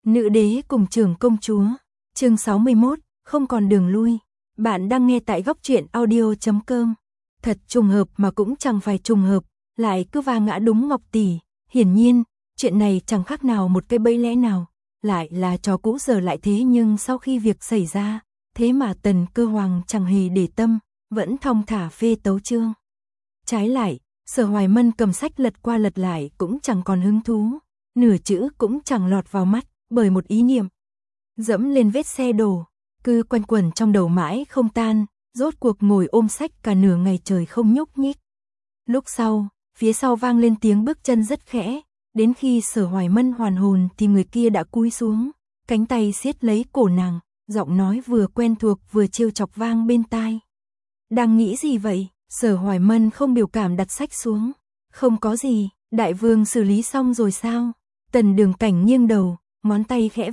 Nữ đế cùng trưởng công chúa, chương 61, không còn đường lui. Bạn đang nghe tại góc truyện audio.com. Thật trùng hợp mà cũng chẳng phải trùng hợp, lại cứ va ngã đúng Ngọc tỷ. Hiển nhiên, chuyện này chẳng khác nào một cái bẫy lẽ nào, lại là trò cũ giờ lại thế, nhưng sau khi việc xảy ra, thế mà Tần Cơ Hoàng chẳng hề để tâm, vẫn thong thả phê tấu chương. Trái lại, Sở Hoài Mân cầm sách lật qua lật lại cũng chẳng còn hứng thú, nửa chữ cũng chẳng lọt vào mắt, bởi một ý niệm dẫm lên vết xe đổ, cứ quanh quẩn trong đầu mãi không tan, rốt cuộc ngồi ôm sách cả nửa ngày trời không nhúc nhích. Lúc sau, phía sau vang lên tiếng bước chân rất khẽ, đến khi Sở Hoài Mân hoàn hồn thì người kia đã cúi xuống, cánh tay siết lấy cổ nàng, giọng nói vừa quen thuộc vừa trêu chọc vang bên tai. Đang nghĩ gì vậy? Sở Hoài Mân không biểu cảm đặt sách xuống. Không có gì, đại vương xử lý xong rồi sao? Tần Đường Cảnh nghiêng đầu, ngón tay khẽ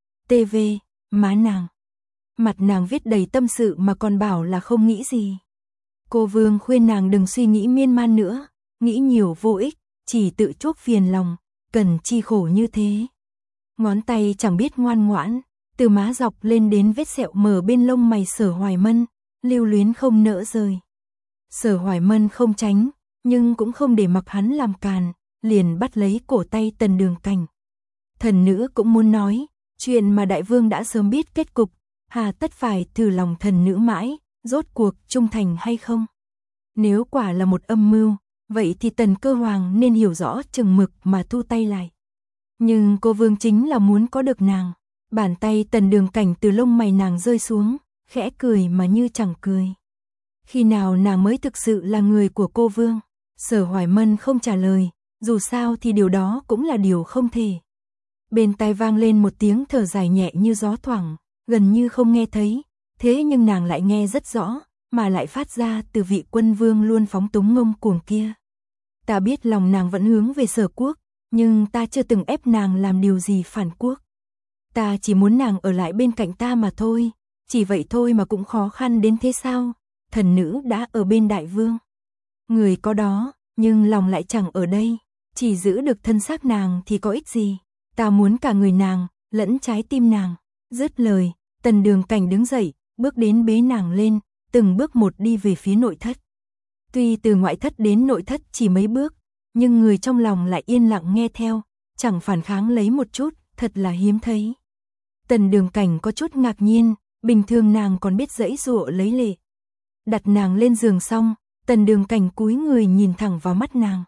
vê má nàng. Mặt nàng viết đầy tâm sự mà còn bảo là không nghĩ gì. Cô vương khuyên nàng đừng suy nghĩ miên man nữa, nghĩ nhiều vô ích, chỉ tự chuốc phiền lòng, cần chi khổ như thế. Ngón tay chẳng biết ngoan ngoãn, từ má dọc lên đến vết sẹo mờ bên lông mày Sở Hoài Mân, lưu luyến không nỡ rời. Sở Hoài Mân không tránh, nhưng cũng không để mặc hắn làm càn, liền bắt lấy cổ tay Tần Đường Cảnh. Thần nữ cũng muốn nói, chuyện mà đại vương đã sớm biết kết cục, hà tất phải thử lòng thần nữ mãi, rốt cuộc trung thành hay không. Nếu quả là một âm mưu, vậy thì Tần Cơ Hoàng nên hiểu rõ chừng mực mà thu tay lại. Nhưng cô vương chính là muốn có được nàng. Bàn tay Tần Đường Cảnh từ lông mày nàng rơi xuống, khẽ cười mà như chẳng cười. Khi nào nàng mới thực sự là người của cô vương? Sở Hoài Mân không trả lời, dù sao thì điều đó cũng là điều không thể. Bên tai vang lên một tiếng thở dài nhẹ như gió thoảng, gần như không nghe thấy, thế nhưng nàng lại nghe rất rõ, mà lại phát ra từ vị quân vương luôn phóng túng ngông cuồng kia. Ta biết lòng nàng vẫn hướng về Sở quốc, nhưng ta chưa từng ép nàng làm điều gì phản quốc. Ta chỉ muốn nàng ở lại bên cạnh ta mà thôi, chỉ vậy thôi mà cũng khó khăn đến thế sao? Thần nữ đã ở bên đại vương. Người có đó, nhưng lòng lại chẳng ở đây, chỉ giữ được thân xác nàng thì có ích gì? Ta muốn cả người nàng, lẫn trái tim nàng. Dứt lời, Tần Đường Cảnh đứng dậy, bước đến bế nàng lên, từng bước một đi về phía nội thất. Tuy từ ngoại thất đến nội thất chỉ mấy bước, nhưng người trong lòng lại yên lặng nghe theo, chẳng phản kháng lấy một chút, thật là hiếm thấy. Tần Đường Cảnh có chút ngạc nhiên, bình thường nàng còn biết giãy giụa lấy lệ. Đặt nàng lên giường xong, Tần Đường Cảnh cúi người nhìn thẳng vào mắt nàng.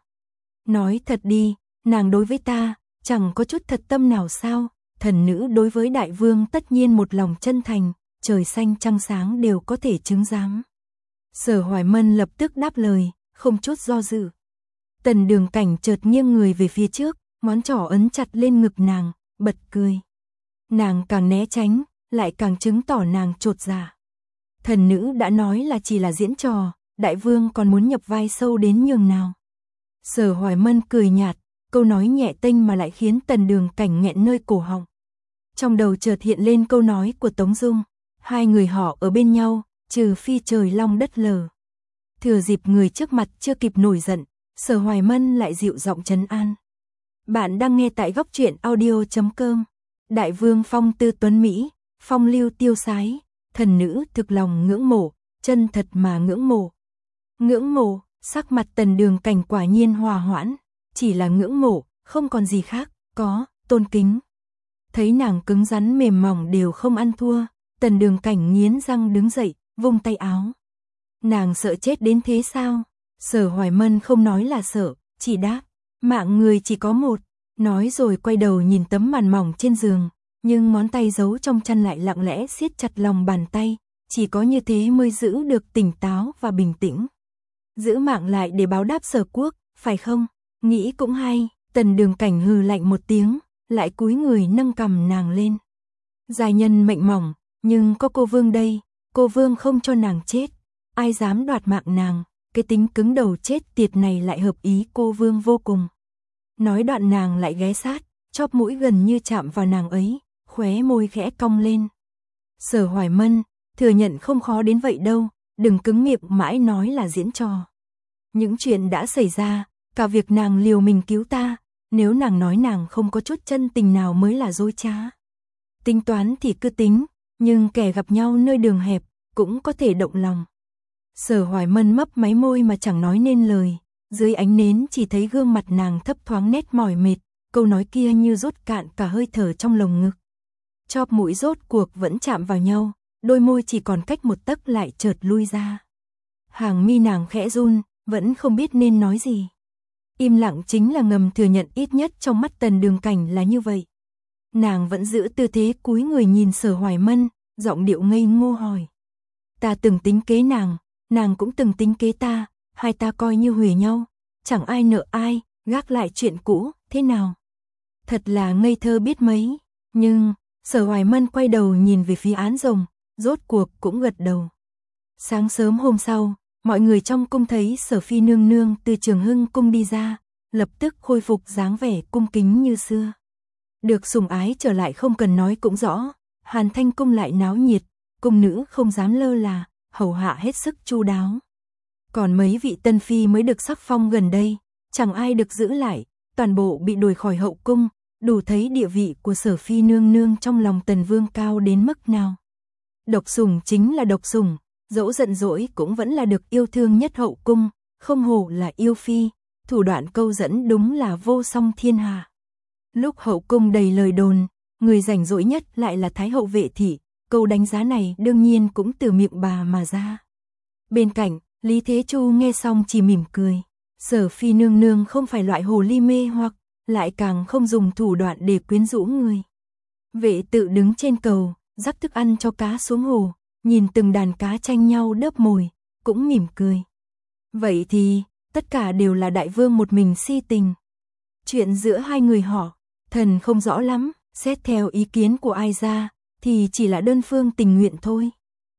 Nói thật đi, nàng đối với ta, chẳng có chút thật tâm nào sao? Thần nữ đối với đại vương tất nhiên một lòng chân thành, trời xanh trăng sáng đều có thể chứng giám. Sở Hoài Mân lập tức đáp lời, không chút do dự. Tần Đường Cảnh chợt nghiêng người về phía trước, ngón trỏ ấn chặt lên ngực nàng, bật cười. Nàng càng né tránh, lại càng chứng tỏ nàng chột dạ. Thần nữ đã nói là chỉ là diễn trò, đại vương còn muốn nhập vai sâu đến nhường nào. Sở Hoài Mân cười nhạt, câu nói nhẹ tênh mà lại khiến Tần Đường Cảnh nghẹn nơi cổ họng. Trong đầu chợt hiện lên câu nói của Tống Dung, hai người họ ở bên nhau, trừ phi trời long đất lở. Thừa dịp người trước mặt chưa kịp nổi giận, Sở Hoài Mân lại dịu giọng trấn an. Bạn đang nghe tại góc truyện audio.com. Đại vương phong tư tuấn Mỹ, phong lưu tiêu sái, thần nữ thực lòng ngưỡng mộ, chân thật mà ngưỡng mộ. Ngưỡng mộ, sắc mặt Tần Đường Cảnh quả nhiên hòa hoãn, chỉ là ngưỡng mộ, không còn gì khác, có, tôn kính. Thấy nàng cứng rắn mềm mỏng đều không ăn thua, Tần Đường Cảnh nghiến răng đứng dậy, vung tay áo. Nàng sợ chết đến thế sao? Sở Hoài Mân không nói là sợ, chỉ đáp, mạng người chỉ có một, nói rồi quay đầu nhìn tấm màn mỏng trên giường, nhưng ngón tay giấu trong chăn lại lặng lẽ siết chặt lòng bàn tay, chỉ có như thế mới giữ được tỉnh táo và bình tĩnh. Giữ mạng lại để báo đáp Sở quốc, phải không? Nghĩ cũng hay. Tần Đường Cảnh hừ lạnh một tiếng, lại cúi người nâng cằm nàng lên. Giai nhân mệnh mỏng, nhưng có cô vương đây, cô vương không cho nàng chết, ai dám đoạt mạng nàng, cái tính cứng đầu chết tiệt này lại hợp ý cô vương vô cùng. Nói đoạn nàng lại ghé sát, chóp mũi gần như chạm vào nàng ấy, khóe môi khẽ cong lên. Sở Hoài Mân, thừa nhận không khó đến vậy đâu, đừng cứng miệng mãi nói là diễn trò. Những chuyện đã xảy ra, cả việc nàng liều mình cứu ta, nếu nàng nói nàng không có chút chân tình nào mới là dối trá. Tính toán thì cứ tính, nhưng kẻ gặp nhau nơi đường hẹp, cũng có thể động lòng. Sở Hoài Mân mấp máy môi mà chẳng nói nên lời, dưới ánh nến chỉ thấy gương mặt nàng thấp thoáng nét mỏi mệt, câu nói kia như rút cạn cả hơi thở trong lồng ngực. Chóp mũi rốt cuộc vẫn chạm vào nhau, đôi môi chỉ còn cách một tấc lại chợt lui ra. Hàng mi nàng khẽ run, vẫn không biết nên nói gì. Im lặng chính là ngầm thừa nhận ít nhất trong mắt Tần Đường Cảnh là như vậy. Nàng vẫn giữ tư thế cúi người nhìn Sở Hoài Mân, giọng điệu ngây ngô hỏi. Ta từng tính kế nàng cũng từng tính kế ta, hai ta coi như huề nhau, chẳng ai nợ ai, gác lại chuyện cũ, thế nào? Thật là ngây thơ biết mấy, nhưng, Sở Hoài Mân quay đầu nhìn về phía Án Rồng, rốt cuộc cũng gật đầu. Sáng sớm hôm sau, mọi người trong cung thấy Sở Phi nương nương từ Trường Hưng cung đi ra, lập tức khôi phục dáng vẻ cung kính như xưa. Được sủng ái trở lại không cần nói cũng rõ, Hàn Thanh cung lại náo nhiệt, cung nữ không dám lơ là, hầu hạ hết sức chu đáo. Còn mấy vị tân phi mới được sắc phong gần đây, chẳng ai được giữ lại, toàn bộ bị đuổi khỏi hậu cung, đủ thấy địa vị của Sở Phi nương nương trong lòng Tần Vương cao đến mức nào. Độc sủng chính là độc sủng, dẫu giận dỗi cũng vẫn là được yêu thương nhất hậu cung, không hổ là yêu phi, thủ đoạn câu dẫn đúng là vô song thiên hạ. Lúc hậu cung đầy lời đồn, người rảnh rỗi nhất lại là Thái hậu Vệ thị, câu đánh giá này đương nhiên cũng từ miệng bà mà ra. Bên cạnh, Lý Thế Chu nghe xong chỉ mỉm cười, Sở Phi nương nương không phải loại hồ ly mê hoặc, lại càng không dùng thủ đoạn để quyến rũ người. Vệ tự đứng trên cầu, rắc thức ăn cho cá xuống hồ, nhìn từng đàn cá tranh nhau đớp mồi, cũng mỉm cười. Vậy thì, tất cả đều là đại vương một mình si tình. Chuyện giữa hai người họ, thần không rõ lắm, xét theo ý kiến của ai ra, thì chỉ là đơn phương tình nguyện thôi.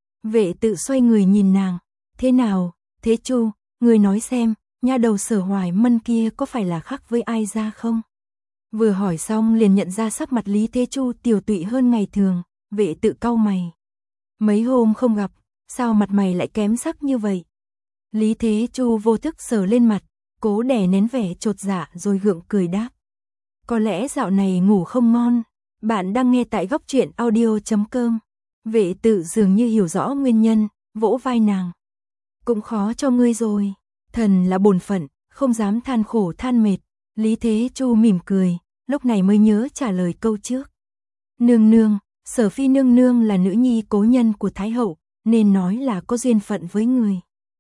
Vệ tự xoay người nhìn nàng, thế nào, Thế Chu, người nói xem, nha đầu Sở Hoài Mân kia có phải là khác với ai ra không? Vừa hỏi xong liền nhận ra sắc mặt Lý Thế Chu tiều tụy hơn ngày thường, vệ tự cau mày. Mấy hôm không gặp, sao mặt mày lại kém sắc như vậy? Lý Thế Chu vô thức sờ lên mặt, cố đè nén vẻ chột dạ rồi gượng cười đáp. Có lẽ dạo này ngủ không ngon. Bạn đang nghe tại góc truyện audio.com. Vệ tự dường như hiểu rõ nguyên nhân, vỗ vai nàng. Cũng khó cho ngươi rồi, thần là bổn phận, không dám than khổ than mệt. Lý Thế Chu mỉm cười, lúc này mới nhớ trả lời câu trước. Nương nương, Sở Phi nương nương là nữ nhi cố nhân của Thái hậu, nên nói là có duyên phận với người.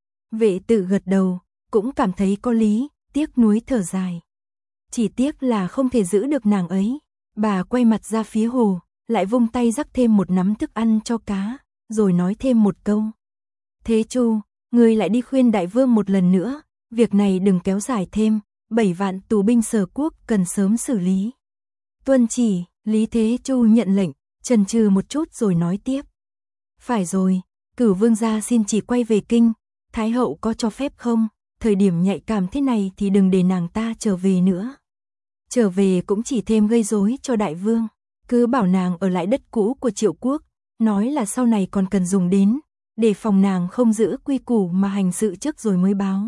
Vệ tự gật đầu, cũng cảm thấy có lý, tiếc nuối thở dài. Chỉ tiếc là không thể giữ được nàng ấy. Bà quay mặt ra phía hồ, lại vung tay rắc thêm một nắm thức ăn cho cá, rồi nói thêm một câu. Thế Chu, ngươi lại đi khuyên đại vương một lần nữa, việc này đừng kéo dài thêm, 7 vạn tù binh Sở quốc cần sớm xử lý. Tuân chỉ, Lý Thế Chu nhận lệnh, chần chừ một chút rồi nói tiếp. Phải rồi, Cửu vương gia xin chỉ quay về kinh, Thái hậu có cho phép không? Thời điểm nhạy cảm thế này thì đừng để nàng ta trở về nữa. Trở về cũng chỉ thêm gây rối cho đại vương, cứ bảo nàng ở lại đất cũ của Triệu quốc, nói là sau này còn cần dùng đến, để phòng nàng không giữ quy củ mà hành sự trước rồi mới báo.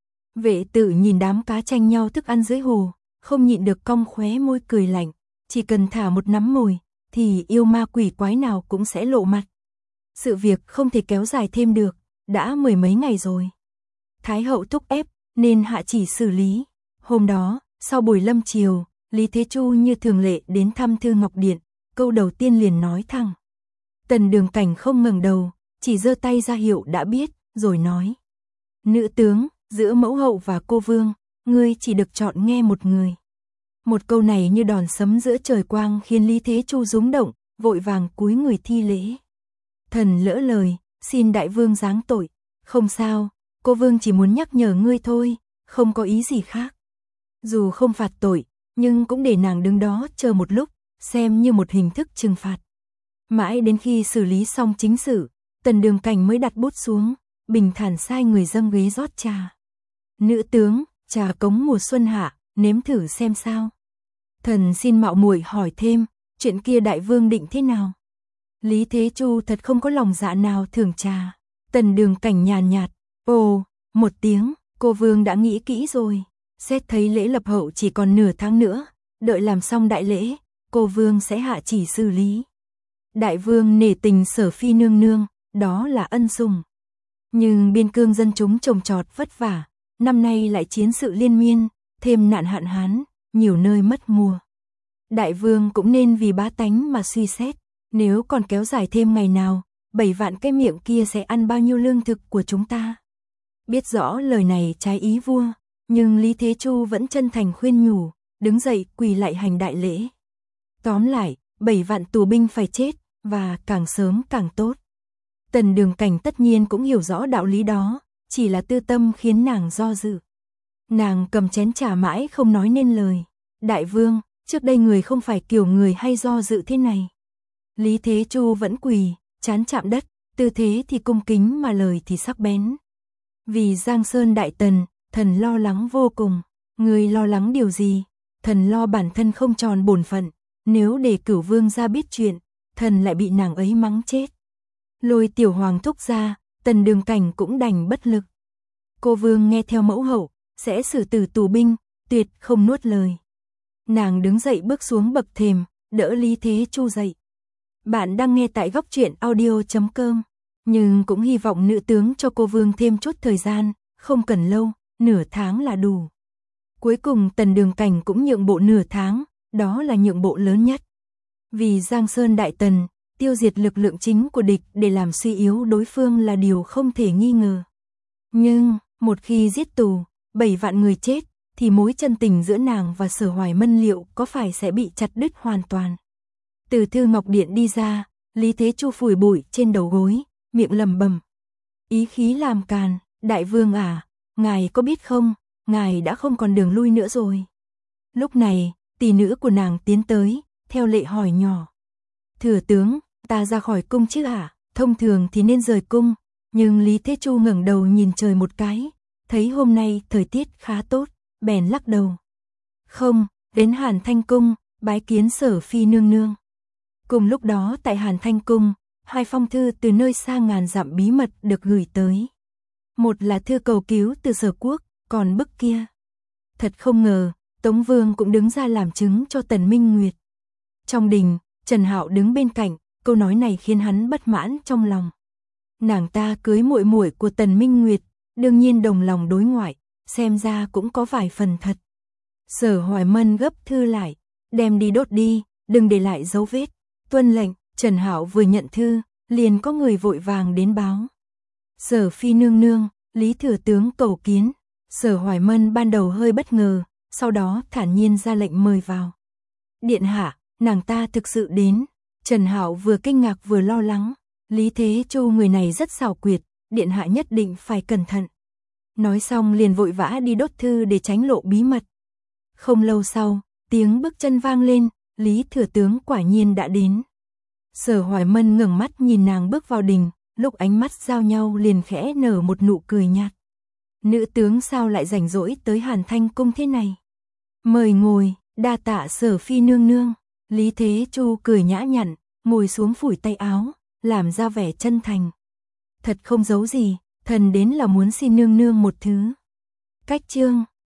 Vệ tự nhìn đám cá tranh nhau thức ăn dưới hồ, không nhịn được cong khóe môi cười lạnh, chỉ cần thả một nắm mồi, thì yêu ma quỷ quái nào cũng sẽ lộ mặt. Sự việc không thể kéo dài thêm được, đã 10 mấy ngày rồi. Thái hậu thúc ép, nên hạ chỉ xử lý. Hôm đó, sau buổi lâm chiều, Lý Thế Chu như thường lệ đến thăm Thư Ngọc Điện, câu đầu tiên liền nói thẳng. Tần Đường Cảnh không ngẩng đầu, chỉ giơ tay ra hiệu đã biết, rồi nói. Nữ tướng, giữa mẫu hậu và cô vương, ngươi chỉ được chọn nghe một người. Một câu này như đòn sấm giữa trời quang khiến Lý Thế Chu rúng động, vội vàng cúi người thi lễ. Thần lỡ lời, xin đại vương giáng tội. Không sao, cô vương chỉ muốn nhắc nhở ngươi thôi, không có ý gì khác. Dù không phạt tội, nhưng cũng để nàng đứng đó chờ một lúc, xem như một hình thức trừng phạt. Mãi đến khi xử lý xong chính sự, Tần Đường Cảnh mới đặt bút xuống, bình thản sai người dâng ghế rót trà. Nữ tướng, trà cống mùa xuân hạ, nếm thử xem sao. Thần xin mạo muội hỏi thêm, chuyện kia đại vương định thế nào? Lý Thế Chu thật không có lòng dạ nào thưởng trà. Tần Đường Cảnh nhàn nhạt, ồ, một tiếng, cô vương đã nghĩ kỹ rồi. Xét thấy lễ lập hậu chỉ còn nửa tháng nữa, đợi làm xong đại lễ, cô vương sẽ hạ chỉ xử lý. Đại vương nể tình Sở phi nương nương, đó là ân sủng. Nhưng biên cương dân chúng trồng trọt vất vả, năm nay lại chiến sự liên miên, thêm nạn hạn hán, nhiều nơi mất mùa. Đại vương cũng nên vì bá tánh mà suy xét, nếu còn kéo dài thêm ngày nào, 7 vạn cái miệng kia sẽ ăn bao nhiêu lương thực của chúng ta. Biết rõ lời này trái ý vua, nhưng Lý Thế Chu vẫn chân thành khuyên nhủ, đứng dậy quỳ lại hành đại lễ. Tóm lại, 7 vạn tù binh phải chết, và càng sớm càng tốt. Tần Đường Cảnh tất nhiên cũng hiểu rõ đạo lý đó, chỉ là tư tâm khiến nàng do dự. Nàng cầm chén trà mãi không nói nên lời. Đại vương, trước đây người không phải kiểu người hay do dự thế này. Lý Thế Chu vẫn quỳ, trán chạm đất, tư thế thì cung kính mà lời thì sắc bén. Vì Giang Sơn Đại Tần, thần lo lắng vô cùng. Người lo lắng điều gì? Thần lo bản thân không tròn bổn phận. Nếu để Cửu vương ra biết chuyện, thần lại bị nàng ấy mắng chết. Lôi tiểu hoàng thúc ra, Tần Đường Cảnh cũng đành bất lực. Cô vương nghe theo mẫu hậu, sẽ xử tử tù binh, tuyệt không nuốt lời. Nàng đứng dậy bước xuống bậc thềm, đỡ Lý Thế Chu dậy. Bạn đang nghe tại góc truyện audio.com, nhưng cũng hy vọng nữ tướng cho cô vương thêm chút thời gian, không cần lâu, nửa tháng là đủ. Cuối cùng Tần Đường Cảnh cũng nhượng bộ nửa tháng, đó là nhượng bộ lớn nhất. Vì Giang Sơn Đại Tần, tiêu diệt lực lượng chính của địch để làm suy yếu đối phương là điều không thể nghi ngờ. Nhưng, một khi giết tù, 7 vạn người chết, thì mối chân tình giữa nàng và Sở Hoài Mân liệu có phải sẽ bị chặt đứt hoàn toàn. Từ Thư Ngọc Điện đi ra, Lý Thế Chu phủi bụi trên đầu gối, miệng lẩm bẩm. Ý khí làm càn, đại vương à, ngài có biết không, ngài đã không còn đường lui nữa rồi. Lúc này, tỷ nữ của nàng tiến tới, theo lệ hỏi nhỏ. Thừa tướng, ta ra khỏi cung chứ hả? Thông thường thì nên rời cung, nhưng Lý Thế Chu ngẩng đầu nhìn trời một cái, thấy hôm nay thời tiết khá tốt, bèn lắc đầu. Không, đến Hàn Thanh Cung, bái kiến Sở phi nương nương. Cùng lúc đó tại Hàn Thanh Cung, 2 phong thư từ nơi xa ngàn dặm bí mật được gửi tới. Một là thư cầu cứu từ Sở Quốc, còn bức kia. Thật không ngờ, Tống Vương cũng đứng ra làm chứng cho Tần Minh Nguyệt. Trong đình, Trần Hạo đứng bên cạnh, câu nói này khiến hắn bất mãn trong lòng. Nàng ta cưới muội muội của Tần Minh Nguyệt, đương nhiên đồng lòng đối ngoại, xem ra cũng có vài phần thật. Sở Hoài Mân gấp thư lại, đem đi đốt đi, đừng để lại dấu vết. Tuân lệnh. Trần Hạo vừa nhận thư, liền có người vội vàng đến báo. Sở phi nương nương, Lý thừa tướng cầu kiến. Sở Hoài Mân ban đầu hơi bất ngờ, sau đó thản nhiên ra lệnh mời vào. Điện hạ, nàng ta thực sự đến. Trần Hạo vừa kinh ngạc vừa lo lắng. Lý Thế Chu người này rất xảo quyệt, điện hạ nhất định phải cẩn thận. Nói xong liền vội vã đi đốt thư để tránh lộ bí mật. Không lâu sau, tiếng bước chân vang lên, Lý thừa tướng quả nhiên đã đến. Sở Hoài Mân ngẩng mắt nhìn nàng bước vào đình, lúc ánh mắt giao nhau liền khẽ nở một nụ cười nhạt. Nữ tướng sao lại rảnh rỗi tới Hàn Thanh Cung thế này? Mời ngồi, đa tạ Sở phi nương nương. Lý Thế Chu cười nhã nhặn, ngồi xuống phủi tay áo, làm ra vẻ chân thành. Thật không giấu gì, thần đến là muốn xin nương nương một thứ. Cách chương